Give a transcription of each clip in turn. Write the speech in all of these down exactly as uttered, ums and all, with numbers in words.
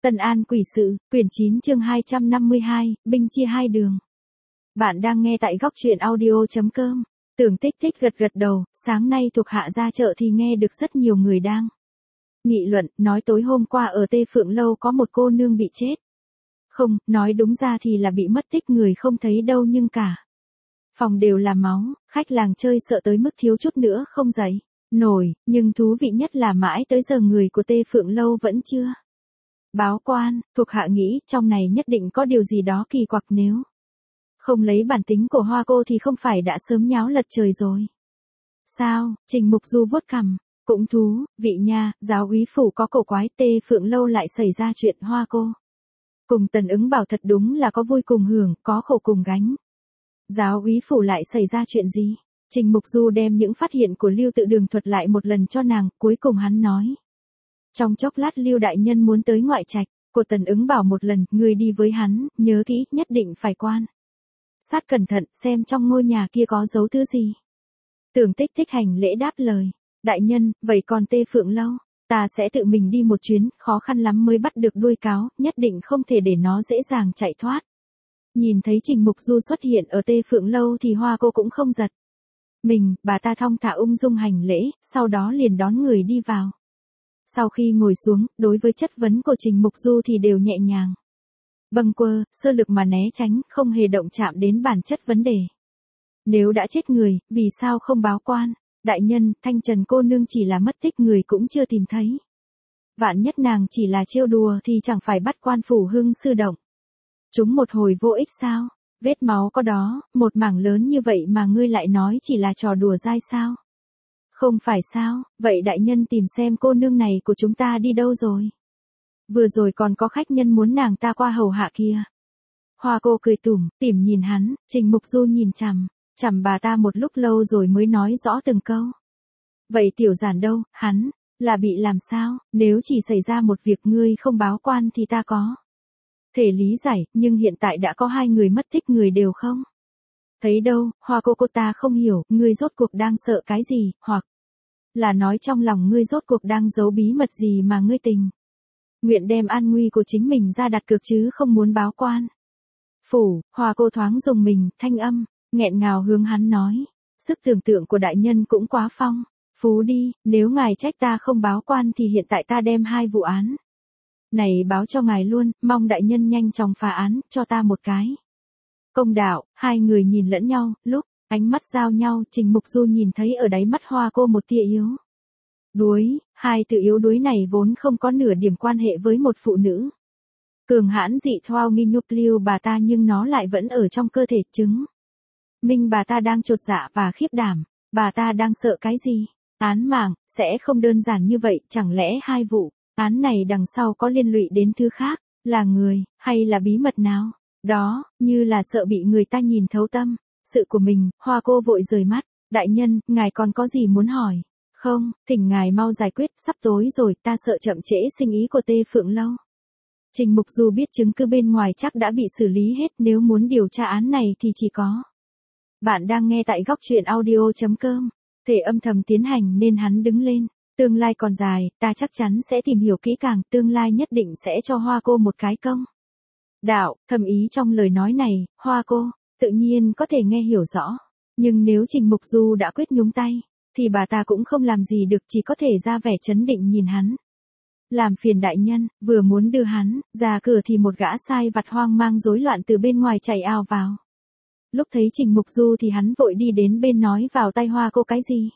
Tân An Quỷ Sự, quyển chín chương hai trăm năm mươi hai, binh chia hai đường. Bạn đang nghe tại góc truyện audio chấm com. Tưởng Tích Tích gật gật đầu, sáng nay thuộc hạ ra chợ thì nghe được rất nhiều người đang nghị luận, nói tối hôm qua ở Tê Phượng Lâu có một cô nương bị chết. Không, nói đúng ra thì là bị mất tích, người không thấy đâu nhưng cả phòng đều là máu, khách làng chơi sợ tới mức thiếu chút nữa không dậy nổi, nhưng thú vị nhất là mãi tới giờ người của Tê Phượng Lâu vẫn chưa báo quan. Thuộc hạ nghĩ trong này nhất định có điều gì đó kỳ quặc, nếu không lấy bản tính của Hoa cô thì không phải đã sớm nháo lật trời rồi sao? Trình Mục Du vuốt cằm, cũng thú vị nha, giáo úy phủ có cổ quái, Tê Phượng Lâu lại xảy ra chuyện Hoa cô cùng Tần Ứng Bảo thật đúng là có vui cùng hưởng, có khổ cùng gánh. Giáo úy phủ lại xảy ra chuyện gì? Trình Mục Du đem những phát hiện của Lưu Tự Đường thuật lại một lần cho nàng, cuối cùng hắn nói. Trong chốc lát Lưu đại nhân muốn tới ngoại trạch của Tần Ứng Bảo một lần, người đi với hắn, nhớ kỹ, nhất định phải quan sát cẩn thận, xem trong ngôi nhà kia có giấu thứ gì. Tưởng Tích Tích hành lễ đáp lời. Đại nhân, vậy còn Tê Phượng Lâu? Ta sẽ tự mình đi một chuyến, khó khăn lắm mới bắt được đuôi cáo, nhất định không thể để nó dễ dàng chạy thoát. Nhìn thấy Trình Mục Du xuất hiện ở Tê Phượng Lâu thì Hoa cô cũng không giật mình, bà ta thong thả ung dung hành lễ, sau đó liền đón người đi vào. Sau khi ngồi xuống, đối với chất vấn của Trình Mục Du thì đều nhẹ nhàng bâng quơ, sơ lược mà né tránh, không hề động chạm đến bản chất vấn đề. Nếu đã chết người, vì sao không báo quan? Đại nhân, Thanh Trần cô nương chỉ là mất tích, người cũng chưa tìm thấy. Vạn nhất nàng chỉ là trêu đùa thì chẳng phải bắt quan phủ hưng sư động chúng một hồi vô ích sao? Vết máu có đó, một mảng lớn như vậy mà ngươi lại nói chỉ là trò đùa dai sao? Không phải sao? Vậy đại nhân tìm xem cô nương này của chúng ta đi đâu rồi? Vừa rồi còn có khách nhân muốn nàng ta qua hầu hạ kia. Hoa cô cười tủm tỉm nhìn hắn, Trình Mục Du nhìn chằm chằm bà ta một lúc lâu rồi mới nói rõ từng câu. Vậy tiểu giản đâu, hắn là bị làm sao? Nếu chỉ xảy ra một việc ngươi không báo quan thì ta có thể lý giải, nhưng hiện tại đã có hai người mất tích, người đều không thấy đâu. Hoa cô cô ta không hiểu, ngươi rốt cuộc đang sợ cái gì, hoặc là nói trong lòng ngươi rốt cuộc đang giấu bí mật gì mà ngươi tình nguyện đem an nguy của chính mình ra đặt cược chứ không muốn báo quan phủ. Hoa cô thoáng dùng mình, thanh âm nghẹn ngào hướng hắn nói, sức tưởng tượng của đại nhân cũng quá phong phú đi, nếu ngài trách ta không báo quan thì hiện tại ta đem hai vụ án này báo cho ngài luôn, mong đại nhân nhanh chóng phá án, cho ta một cái công đạo. Hai người nhìn lẫn nhau, lúc ánh mắt giao nhau, Trình Mục Du nhìn thấy ở đáy mắt Hoa cô một tia yếu đuối, hai từ yếu đuối này vốn không có nửa điểm quan hệ với một phụ nữ cường hãn dị thoao nghi nhục lưu bà ta, nhưng nó lại vẫn ở trong cơ thể, chứng minh bà ta đang chột dạ và khiếp đảm. Bà ta đang sợ cái gì? Án mạng sẽ không đơn giản như vậy, chẳng lẽ hai vụ án này đằng sau có liên lụy đến thứ khác, là người, hay là bí mật nào đó, như là sợ bị người ta nhìn thấu tâm sự của mình. Hoa cô vội rời mắt. Đại nhân, ngài còn có gì muốn hỏi không? Thỉnh ngài mau giải quyết, sắp tối rồi, ta sợ chậm trễ sinh ý của Tê Phượng Lâu. Trình Mục Du biết chứng cứ bên ngoài chắc đã bị xử lý hết, nếu muốn điều tra án này thì chỉ có. Bạn đang nghe tại góc truyện audio chấm com. Thể âm thầm tiến hành nên hắn đứng lên. Tương lai còn dài, ta chắc chắn sẽ tìm hiểu kỹ càng, tương lai nhất định sẽ cho Hoa cô một cái công đạo. Thầm ý trong lời nói này, Hoa cô tự nhiên có thể nghe hiểu rõ. Nhưng nếu Trình Mục Du đã quyết nhúng tay, thì bà ta cũng không làm gì được, chỉ có thể ra vẻ trấn định nhìn hắn. Làm phiền đại nhân. Vừa muốn đưa hắn ra cửa thì một gã sai vặt hoang mang rối loạn từ bên ngoài chạy ào vào. Lúc thấy Trình Mục Du thì hắn vội đi đến bên nói vào tai Hoa cô cái gì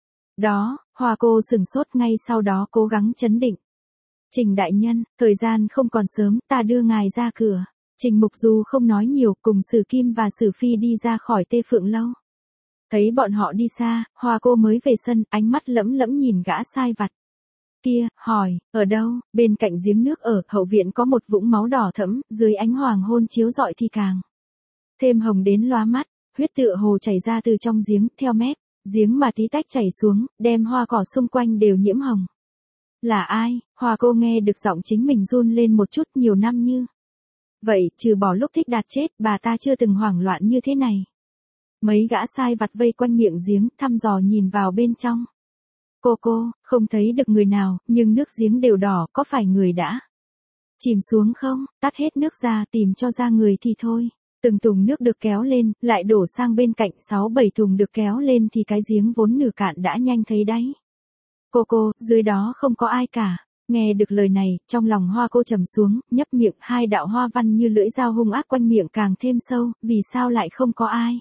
đó. Hoa cô sừng sốt, ngay sau đó cố gắng trấn định. Trình đại nhân, thời gian không còn sớm, ta đưa ngài ra cửa. Trình Mục Du không nói nhiều, cùng Sử Kim và Sử Phi đi ra khỏi Tê Phượng Lâu. Thấy bọn họ đi xa, Hoa cô mới về sân, ánh mắt lẫm lẫm nhìn gã sai vặt kia, hỏi, ở đâu? Bên cạnh giếng nước ở hậu viện có một vũng máu đỏ thẫm, dưới ánh hoàng hôn chiếu rọi thì càng thêm hồng đến lóa mắt. Huyết tựa hồ chảy ra từ trong giếng, theo mép giếng mà tí tách chảy xuống, đem hoa cỏ xung quanh đều nhiễm hồng. Là ai? Hoa cô nghe được giọng chính mình run lên một chút. Nhiều năm như vậy, trừ bỏ lúc Thích Đạt chết, bà ta chưa từng hoảng loạn như thế này. Mấy gã sai vặt vây quanh miệng giếng, thăm dò nhìn vào bên trong. Cô cô, không thấy được người nào, nhưng nước giếng đều đỏ, có phải người đã Chìm xuống không, tắt hết nước ra tìm cho ra người thì thôi. Từng thùng nước được kéo lên, lại đổ sang bên cạnh, sáu bảy thùng được kéo lên thì cái giếng vốn nửa cạn đã nhanh thấy đáy. Cô cô, dưới đó không có ai cả. Nghe được lời này, trong lòng Hoa cô trầm xuống, nhấp miệng, hai đạo hoa văn như lưỡi dao hung ác quanh miệng càng thêm sâu, vì sao lại không có ai?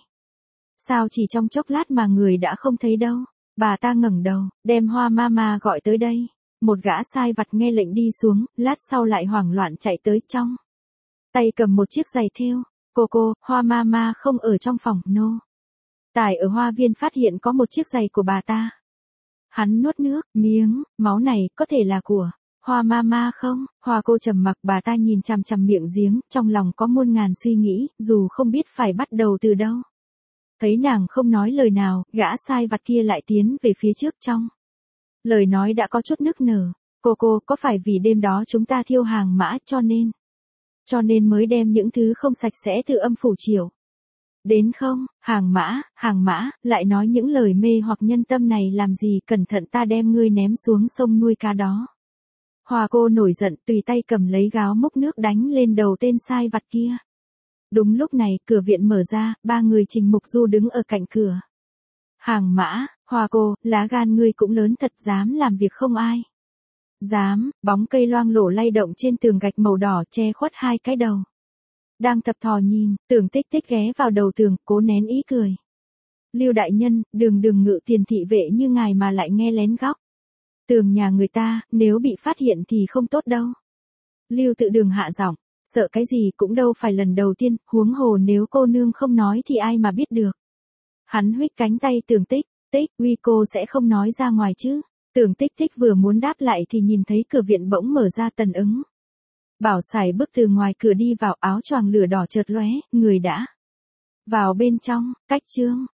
Sao chỉ trong chốc lát mà người đã không thấy đâu? Bà ta ngẩng đầu, đem Hoa Mama gọi tới đây. Một gã sai vặt nghe lệnh đi xuống, lát sau lại hoảng loạn chạy tới trong. Tay cầm một chiếc giày thêu. Cô cô, Hoa Mama không ở trong phòng, nô. No. Tài ở hoa viên phát hiện có một chiếc giày của bà ta. Hắn nuốt nước, miếng, máu này có thể là của Hoa Mama không? Hoa cô trầm mặc, bà ta nhìn chằm chằm miệng giếng, trong lòng có muôn ngàn suy nghĩ, dù không biết phải bắt đầu từ đâu. Thấy nàng không nói lời nào, gã sai vặt kia lại tiến về phía trước trong. Lời nói đã có chút nức nở. Cô cô, có phải vì đêm đó chúng ta thiêu hàng mã cho nên? Cho nên mới đem những thứ không sạch sẽ từ âm phủ triều đến không? Hàng mã, hàng mã, lại nói những lời mê hoặc nhân tâm này làm gì, cẩn thận ta đem ngươi ném xuống sông nuôi cá đó. Hoa cô nổi giận, tùy tay cầm lấy gáo múc nước đánh lên đầu tên sai vặt kia. Đúng lúc này, cửa viện mở ra, ba người Trình Mục Du đứng ở cạnh cửa. Hàng mã, Hoa cô, lá gan ngươi cũng lớn thật, dám làm việc không ai. Dám, bóng cây loang lổ lay động trên tường gạch màu đỏ che khuất hai cái đầu. Đang thập thò nhìn, Tưởng Tích Tích ghé vào đầu tường, cố nén ý cười. Lưu đại nhân, đường đường ngự tiền thị vệ như ngài mà lại nghe lén góc tường nhà người ta, nếu bị phát hiện thì không tốt đâu. Lưu Tự Đường hạ giọng, sợ cái gì, cũng đâu phải lần đầu tiên, huống hồ nếu cô nương không nói thì ai mà biết được. Hắn huých cánh tay Tưởng Tích Tích, uy cô sẽ không nói ra ngoài chứ. Tưởng Tích Tích vừa muốn đáp lại thì nhìn thấy cửa viện bỗng mở ra, Tần Ứng. Bảo Sải bước từ ngoài cửa đi vào, áo choàng lửa đỏ chợt lóe, người đã vào bên trong. Cách chương